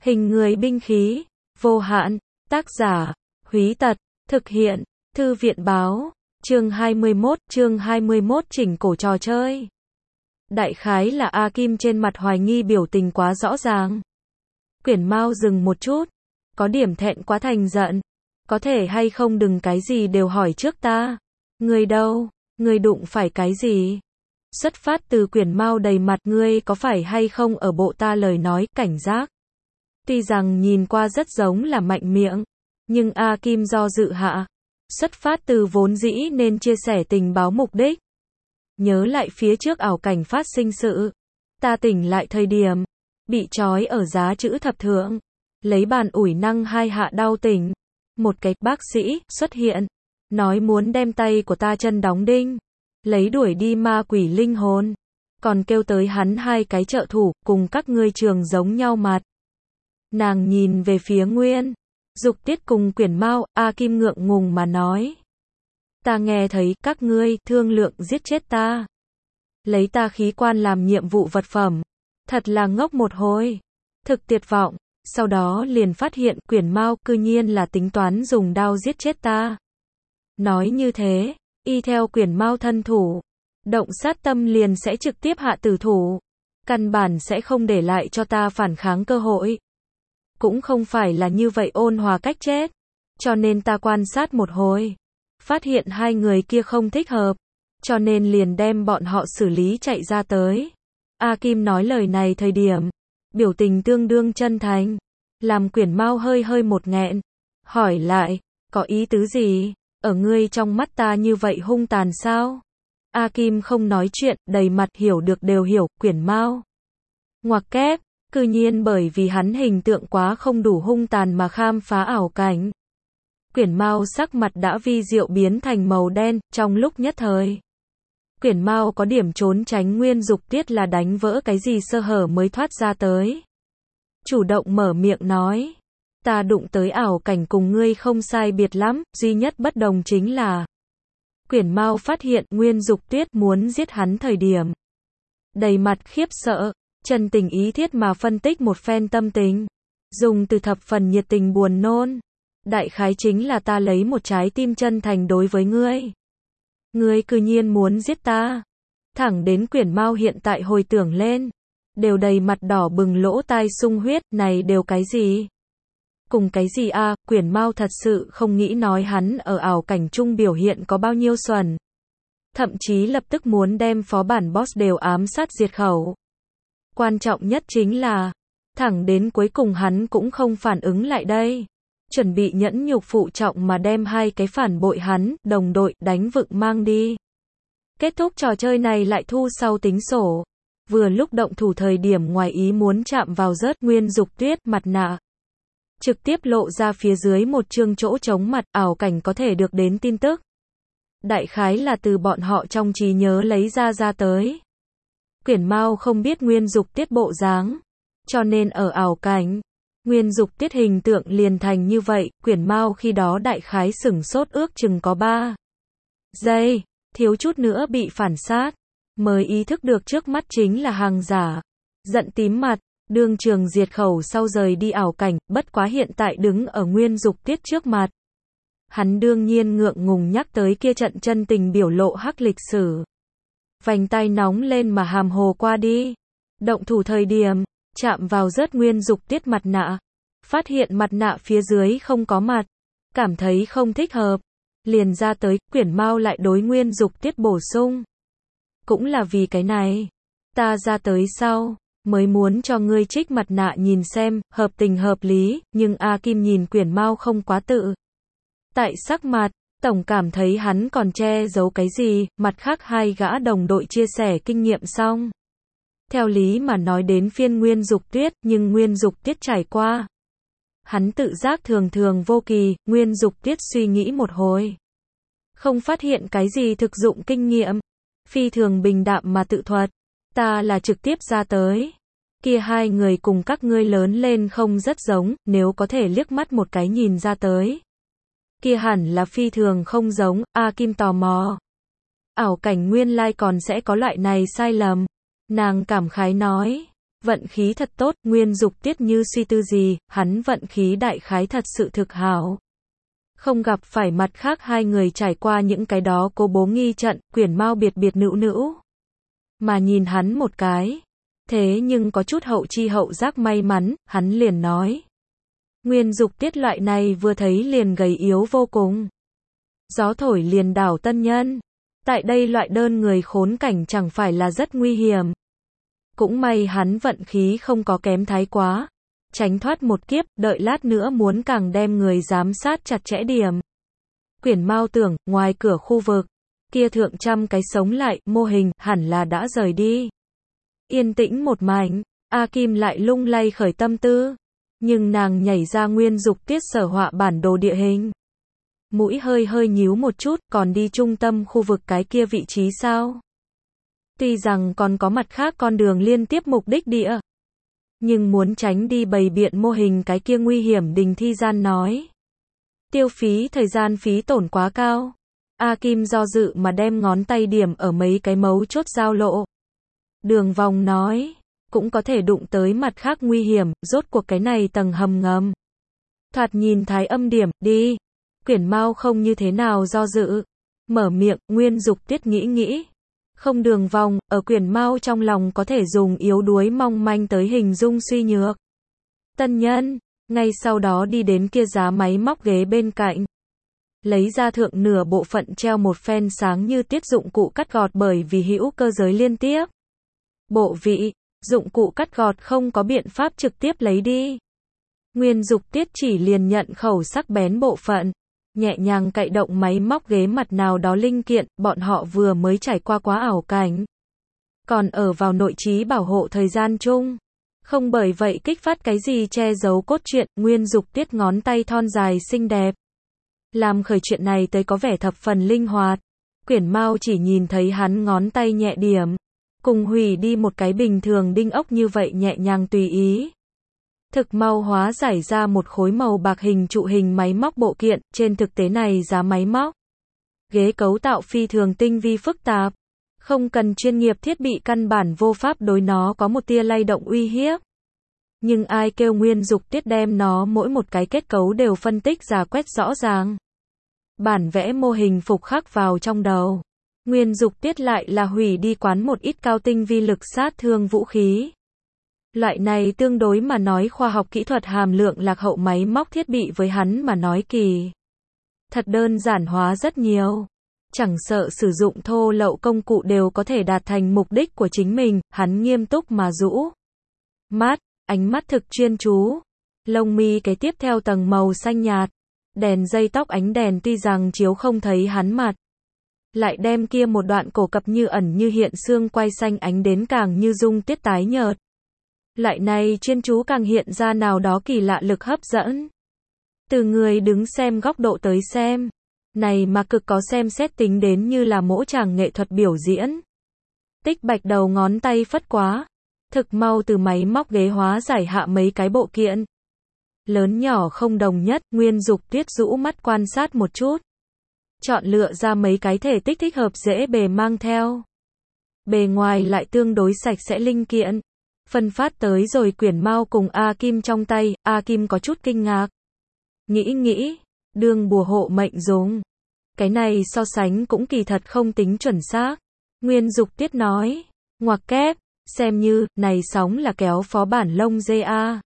Hình người binh khí, vô hạn, tác giả, Húy Tật, thực hiện, Thư viện báo, chương 21 chỉnh cổ trò chơi. Đại khái là A Kim trên mặt hoài nghi biểu tình quá rõ ràng. Quyển Mao dừng một chút, có điểm thẹn quá thành giận. Có thể hay không đừng cái gì đều hỏi trước ta. Ngươi đâu, ngươi đụng phải cái gì? Xuất phát từ Quyển Mao đầy mặt ngươi có phải hay không ở bộ ta lời nói cảnh giác. Tuy rằng nhìn qua rất giống là mạnh miệng, nhưng A Kim do dự hạ. Xuất phát từ vốn dĩ nên chia sẻ tình báo mục đích. Nhớ lại phía trước ảo cảnh phát sinh sự. Ta tỉnh lại thời điểm, bị trói ở giá chữ thập thượng. Lấy bàn ủi năng hai hạ đau tỉnh. Một cái bác sĩ xuất hiện, nói muốn đem tay của ta chân đóng đinh, lấy đuổi đi ma quỷ linh hồn, còn kêu tới hắn hai cái trợ thủ, cùng các ngươi trường giống nhau mặt. Nàng nhìn về phía Nguyên Dục Tiết cùng Quyển Mao, A Kim ngượng ngùng mà nói. Ta nghe thấy các ngươi thương lượng giết chết ta. Lấy ta khí quan làm nhiệm vụ vật phẩm. Thật là ngốc một hồi. Thực tuyệt vọng. Sau đó liền phát hiện Quyển Mao cư nhiên là tính toán dùng đao giết chết ta. Nói như thế, y theo Quyển Mao thân thủ, động sát tâm liền sẽ trực tiếp hạ tử thủ. Căn bản sẽ không để lại cho ta phản kháng cơ hội. Cũng không phải là như vậy ôn hòa cách chết. Cho nên ta quan sát một hồi. Phát hiện hai người kia không thích hợp. Cho nên liền đem bọn họ xử lý chạy ra tới. A Kim nói lời này thời điểm. Biểu tình tương đương chân thành. Làm Quyển Mao hơi một nghẹn. Hỏi lại, có ý tứ gì? Ở ngươi trong mắt ta như vậy hung tàn sao? A Kim không nói chuyện, đầy mặt hiểu được đều hiểu, Quyển Mao. Ngoặc kép, cư nhiên bởi vì hắn hình tượng quá không đủ hung tàn mà khám phá ảo cảnh. Quyển Mao sắc mặt đã vi diệu biến thành màu đen, trong lúc nhất thời. Quyển Mao có điểm trốn tránh Nguyên Dục Tiết là đánh vỡ cái gì sơ hở mới thoát ra tới. Chủ động mở miệng nói. Ta đụng tới ảo cảnh cùng ngươi không sai biệt lắm, duy nhất bất đồng chính là. Quyển Mao phát hiện Nguyên Dục Tiết muốn giết hắn thời điểm. Đầy mặt khiếp sợ, chân tình ý thiết mà phân tích một phen tâm tình. Dùng từ thập phần nhiệt tình buồn nôn. Đại khái chính là ta lấy một trái tim chân thành đối với ngươi. Ngươi cư nhiên muốn giết ta. Thẳng đến Quyển Mao hiện tại hồi tưởng lên. Đều đầy mặt đỏ bừng lỗ tai sung huyết, này đều cái gì? Cùng cái gì a? Quyển Mao thật sự không nghĩ nói hắn ở ảo cảnh chung biểu hiện có bao nhiêu xuẩn. Thậm chí lập tức muốn đem phó bản boss đều ám sát diệt khẩu. Quan trọng nhất chính là, thẳng đến cuối cùng hắn cũng không phản ứng lại đây. Chuẩn bị nhẫn nhục phụ trọng mà đem hai cái phản bội hắn, đồng đội, đánh vựng mang đi. Kết thúc trò chơi này lại thu sau tính sổ. Vừa lúc động thủ thời điểm ngoài ý muốn chạm vào rớt Nguyên Dục Tiết mặt nạ. Trực tiếp lộ ra phía dưới một chương chỗ trống mặt, ảo cảnh có thể được đến tin tức. Đại khái là từ bọn họ trong trí nhớ lấy ra tới. Quyển Mao không biết Nguyên Dục Tiết bộ dáng. Cho nên ở ảo cảnh, Nguyên Dục Tiết hình tượng liền thành như vậy. Quyển Mao khi đó đại khái sửng sốt ước chừng có 3 giây, thiếu chút nữa bị phản sát. Mới ý thức được trước mắt chính là hàng giả. Giận tím mặt, đương trường diệt khẩu sau rời đi ảo cảnh, bất quá hiện tại đứng ở Nguyên Dục Tiết trước mặt. Hắn đương nhiên ngượng ngùng nhắc tới kia trận chân tình biểu lộ hắc lịch sử. Vành tay nóng lên mà hàm hồ qua đi. Động thủ thời điểm, chạm vào rớt Nguyên Dục Tiết mặt nạ. Phát hiện mặt nạ phía dưới không có mặt. Cảm thấy không thích hợp. Liền ra tới, Quyển Mao lại đối Nguyên Dục Tiết bổ sung. Cũng là vì cái này. Ta ra tới sau, mới muốn cho ngươi trích mặt nạ nhìn xem, hợp tình hợp lý, nhưng A Kim nhìn Quyển Mao không quá tự. Tại sắc mặt, tổng cảm thấy hắn còn che giấu cái gì, mặt khác hai gã đồng đội chia sẻ kinh nghiệm xong. Theo lý mà nói đến phiên Nguyên Dục Tiết, nhưng Nguyên Dục Tiết trải qua. Hắn tự giác thường thường vô kỳ, Nguyên Dục Tiết suy nghĩ một hồi. Không phát hiện cái gì thực dụng kinh nghiệm. Phi thường bình đạm mà tự thuật. Ta là trực tiếp ra tới. Kia hai người cùng các ngươi lớn lên không rất giống, nếu có thể liếc mắt một cái nhìn ra tới. Kia hẳn là phi thường không giống, A Kim tò mò. Ảo cảnh nguyên lai còn sẽ có loại này sai lầm. Nàng cảm khái nói. Vận khí thật tốt, Nguyên Dục Tiết như suy tư gì, hắn vận khí đại khái thật sự thực hảo. Không gặp phải mặt khác hai người trải qua những cái đó cố bố nghi trận, Quyển Mao biệt biệt nữu nữu. Mà nhìn hắn một cái. Thế nhưng có chút hậu chi hậu giác may mắn, hắn liền nói. Nguyên Dục Tiết loại này vừa thấy liền gầy yếu vô cùng. Gió thổi liền đảo tân nhân. Tại đây loại đơn người khốn cảnh chẳng phải là rất nguy hiểm. Cũng may hắn vận khí không có kém thái quá. Tránh thoát một kiếp, đợi lát nữa muốn càng đem người giám sát chặt chẽ điểm. Quyển Mao tưởng, ngoài cửa khu vực, kia thượng trăm cái sống lại, mô hình, hẳn là đã rời đi. Yên tĩnh một mảnh, A Kim lại lung lay khởi tâm tư. Nhưng nàng nhảy ra Nguyên Dục Tiết sở họa bản đồ địa hình. Mũi hơi hơi nhíu một chút, còn đi trung tâm khu vực cái kia vị trí sao? Tuy rằng còn có mặt khác con đường liên tiếp mục đích địa. Nhưng muốn tránh đi bày biện mô hình cái kia nguy hiểm Đình Thi Gian nói. Tiêu phí thời gian phí tổn quá cao. A Kim do dự mà đem ngón tay điểm ở mấy cái mấu chốt giao lộ. Đường vòng nói, cũng có thể đụng tới mặt khác nguy hiểm, rốt cuộc cái này tầng hầm ngầm. Thoạt nhìn thái âm điểm, đi. Quyển Mao không như thế nào do dự. Mở miệng, Nguyên Dục Tiết nghĩ nghĩ. Không đường vòng, ở Quyển Mao trong lòng có thể dùng yếu đuối mong manh tới hình dung suy nhược. Tân nhân, ngay sau đó đi đến kia giá máy móc ghế bên cạnh. Lấy ra thượng nửa bộ phận treo một phen sáng như tiết dụng cụ cắt gọt bởi vì hữu cơ giới liên tiếp. Bộ vị, dụng cụ cắt gọt không có biện pháp trực tiếp lấy đi. Nguyên Dục Tiết chỉ liền nhận khẩu sắc bén bộ phận. Nhẹ nhàng cậy động máy móc ghế mặt nào đó linh kiện, bọn họ vừa mới trải qua quá ảo cảnh. Còn ở vào nội trí bảo hộ thời gian chung. Không bởi vậy kích phát cái gì che giấu cốt truyện, Nguyên Dục Tiết ngón tay thon dài xinh đẹp. Làm khởi chuyện này tới có vẻ thập phần linh hoạt. Quyển Mao chỉ nhìn thấy hắn ngón tay nhẹ điểm. Cùng hủy đi một cái bình thường đinh ốc như vậy nhẹ nhàng tùy ý. Thực mau hóa giải ra một khối màu bạc hình trụ hình máy móc bộ kiện, trên thực tế này giá máy móc. Ghế cấu tạo phi thường tinh vi phức tạp. Không cần chuyên nghiệp thiết bị căn bản vô pháp đối nó có một tia lay động uy hiếp. Nhưng ai kêu Nguyên Dục Tiết đem nó mỗi một cái kết cấu đều phân tích rà quét rõ ràng. Bản vẽ mô hình phục khắc vào trong đầu. Nguyên Dục Tiết lại là hủy đi quán một ít cao tinh vi lực sát thương vũ khí. Loại này tương đối mà nói khoa học kỹ thuật hàm lượng lạc hậu máy móc thiết bị với hắn mà nói kỳ. Thật đơn giản hóa rất nhiều. Chẳng sợ sử dụng thô lậu công cụ đều có thể đạt thành mục đích của chính mình, hắn nghiêm túc mà rũ. Mắt, ánh mắt thực chuyên chú. Lông mi cái tiếp theo tầng màu xanh nhạt. Đèn dây tóc ánh đèn tuy rằng chiếu không thấy hắn mặt. Lại đem kia một đoạn cổ cập như ẩn như hiện xương quai xanh ánh đến càng như dung tiết tái nhợt. Loại này chuyên chú càng hiện ra nào đó kỳ lạ lực hấp dẫn. Từ người đứng xem góc độ tới xem. Này mà cực có xem xét tính đến như là mỗi chàng nghệ thuật biểu diễn. Tích Bạch đầu ngón tay phất quá. Thực mau từ máy móc ghế hóa giải hạ mấy cái bộ kiện. Lớn nhỏ không đồng nhất, Nguyên Dục Tiết rũ mắt quan sát một chút. Chọn lựa ra mấy cái thể tích thích hợp dễ bề mang theo. Bề ngoài lại tương đối sạch sẽ linh kiện. Phân phát tới rồi Quyển Mao cùng A Kim trong tay, A Kim có chút kinh ngạc. Nghĩ, đương bùa hộ mệnh dùng. Cái này so sánh cũng kỳ thật không tính chuẩn xác. Nguyên Dục Tiết nói, ngoặc kép, xem như, này sóng là kéo phó bản lông dê A.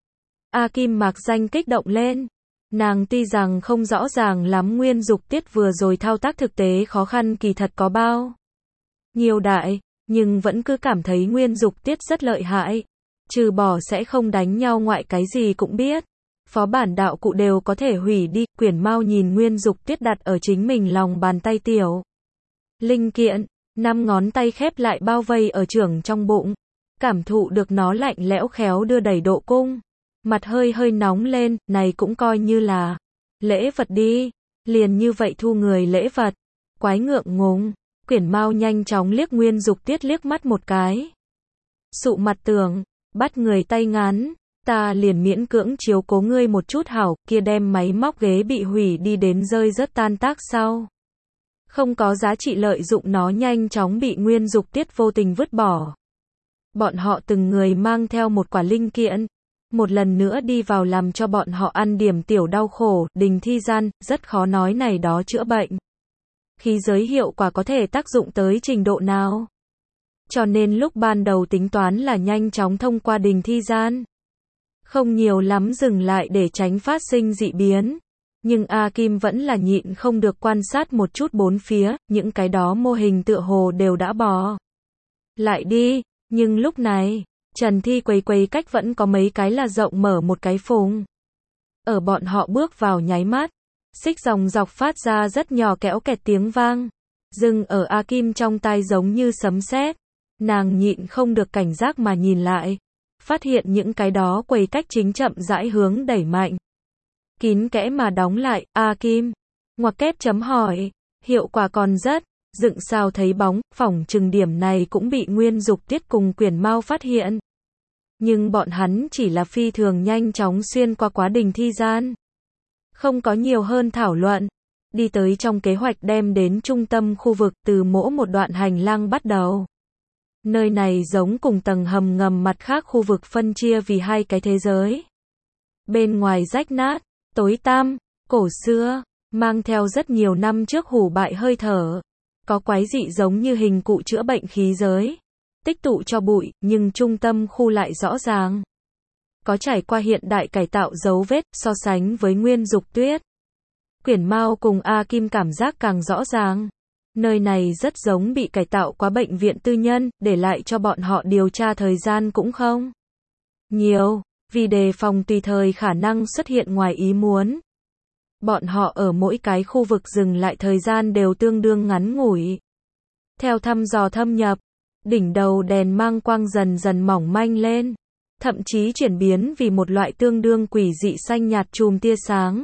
A Kim mạc danh kích động lên. Nàng tuy rằng không rõ ràng lắm Nguyên Dục Tiết vừa rồi thao tác thực tế khó khăn kỳ thật có bao nhiều đại, nhưng vẫn cứ cảm thấy Nguyên Dục Tiết rất lợi hại. Trừ bỏ sẽ không đánh nhau ngoại cái gì cũng biết. Phó bản đạo cụ đều có thể hủy đi. Quyển Mao nhìn Nguyên Dục Tiết đặt ở chính mình lòng bàn tay tiểu. Linh kiện, 5 ngón tay khép lại bao vây ở chưởng trong bụng. Cảm thụ được nó lạnh lẽo khéo đưa đẩy độ cung. Mặt hơi hơi nóng lên, này cũng coi như là lễ vật đi. Liền như vậy thu người lễ vật. Quái ngượng ngùng. Quyển Mao nhanh chóng liếc Nguyên Dục Tiết liếc mắt một cái. Sụ mặt tưởng, bắt người tay ngắn. Ta liền miễn cưỡng chiếu cố ngươi một chút hảo, kia đem máy móc ghế bị hủy đi đến rơi rất tan tác sau. Không có giá trị lợi dụng nó nhanh chóng bị Nguyên Dục Tiết vô tình vứt bỏ. Bọn họ từng người mang theo một quả linh kiện, một lần nữa đi vào làm cho bọn họ ăn điểm tiểu đau khổ, đình thi gian, rất khó nói này đó chữa bệnh. Khí giới hiệu quả có thể tác dụng tới trình độ nào? Cho nên lúc ban đầu tính toán là nhanh chóng thông qua đình thi gian. Không nhiều lắm dừng lại để tránh phát sinh dị biến. Nhưng A Kim vẫn là nhịn không được quan sát một chút bốn phía, những cái đó mô hình tựa hồ đều đã bỏ lại đi. Nhưng lúc này, Trần Thi quấy cách vẫn có mấy cái là rộng mở một cái phùng. Ở bọn họ bước vào nháy mắt, xích dòng dọc phát ra rất nhỏ kẽo kẹt tiếng vang. Dừng ở A Kim trong tai giống như sấm sét. Nàng nhịn không được cảnh giác mà nhìn lại. Phát hiện những cái đó quấy cách chính chậm rãi hướng đẩy mạnh. Kín kẽ mà đóng lại, A Kim. Ngoặc kép chấm hỏi. Hiệu quả còn rất. Dựng sao thấy bóng, phỏng chừng điểm này cũng bị Nguyên Dục Tiết cùng Quyển Mao phát hiện. Nhưng bọn hắn chỉ là phi thường nhanh chóng xuyên qua quá trình thi gian. Không có nhiều hơn thảo luận. Đi tới trong kế hoạch đem đến trung tâm khu vực từ mỗi một đoạn hành lang bắt đầu. Nơi này giống cùng tầng hầm ngầm mặt khác khu vực phân chia vì hai cái thế giới. Bên ngoài rách nát, tối tăm, cổ xưa, mang theo rất nhiều năm trước hủ bại hơi thở. Có quái dị giống như hình cụ chữa bệnh khí giới. Tích tụ cho bụi, nhưng trung tâm khu lại rõ ràng. Có trải qua hiện đại cải tạo dấu vết, so sánh với Nguyên Dục Tuyết. Quyển Mao cùng A Kim cảm giác càng rõ ràng. Nơi này rất giống bị cải tạo qua bệnh viện tư nhân, để lại cho bọn họ điều tra thời gian cũng không nhiều, vì đề phòng tùy thời khả năng xuất hiện ngoài ý muốn. Bọn họ ở mỗi cái khu vực dừng lại thời gian đều tương đương ngắn ngủi. Theo thăm dò thâm nhập, đỉnh đầu đèn mang quang dần dần mỏng manh lên, thậm chí chuyển biến vì một loại tương đương quỷ dị xanh nhạt chùm tia sáng.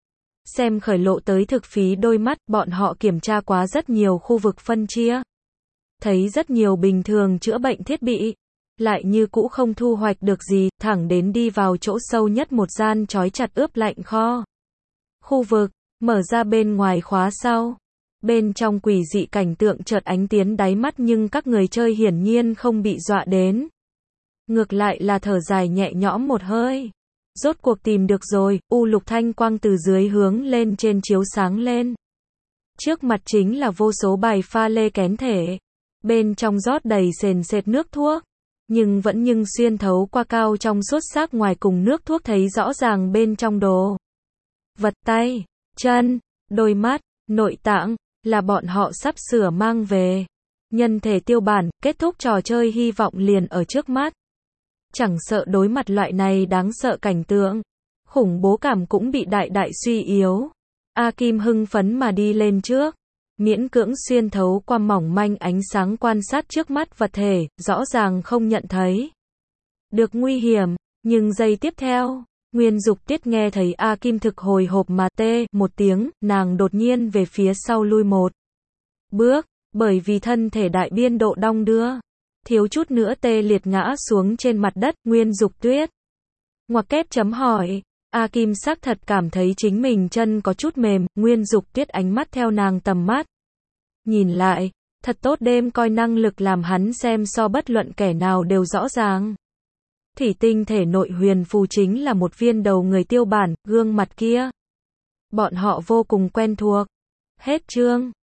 Xem khởi lộ tới thực phí đôi mắt, bọn họ kiểm tra quá rất nhiều khu vực phân chia. Thấy rất nhiều bình thường chữa bệnh thiết bị, lại như cũ không thu hoạch được gì, thẳng đến đi vào chỗ sâu nhất một gian trói chặt ướp lạnh kho. Khu vực, mở ra bên ngoài khóa sau. Bên trong quỷ dị cảnh tượng chợt ánh tiến đáy mắt nhưng các người chơi hiển nhiên không bị dọa đến. Ngược lại là thở dài nhẹ nhõm một hơi. Rốt cuộc tìm được rồi, u lục thanh quang từ dưới hướng lên trên chiếu sáng lên. Trước mặt chính là vô số bài pha lê kén thể. Bên trong rót đầy sền sệt nước thuốc. Nhưng xuyên thấu qua cao trong suốt xác ngoài cùng nước thuốc thấy rõ ràng bên trong đồ vật tay, chân, đôi mắt, nội tạng, là bọn họ sắp sửa mang về. Nhân thể tiêu bản, kết thúc trò chơi hy vọng liền ở trước mắt. Chẳng sợ đối mặt loại này đáng sợ cảnh tượng. Khủng bố cảm cũng bị đại suy yếu. A Kim hưng phấn mà đi lên trước. Miễn cưỡng xuyên thấu qua mỏng manh ánh sáng quan sát trước mắt vật thể, rõ ràng không nhận thấy được nguy hiểm. Nhưng giây tiếp theo, Nguyên Dục Tiết nghe thấy A Kim thực hồi hộp mà tê một tiếng, nàng đột nhiên về phía sau lui một bước, bởi vì thân thể đại biên độ đong đưa. Thiếu chút nữa tê liệt ngã xuống trên mặt đất. Nguyên Dục Tuyết. Ngoặc kép chấm hỏi. A Kim xác thật cảm thấy chính mình chân có chút mềm. Nguyên Dục Tuyết ánh mắt theo nàng tầm mắt. Nhìn lại, thật tốt đêm coi năng lực làm hắn xem so bất luận kẻ nào đều rõ ràng. Thủy tinh thể nội huyền phù chính là một viên đầu người tiêu bản, gương mặt kia. Bọn họ vô cùng quen thuộc. Hết chương.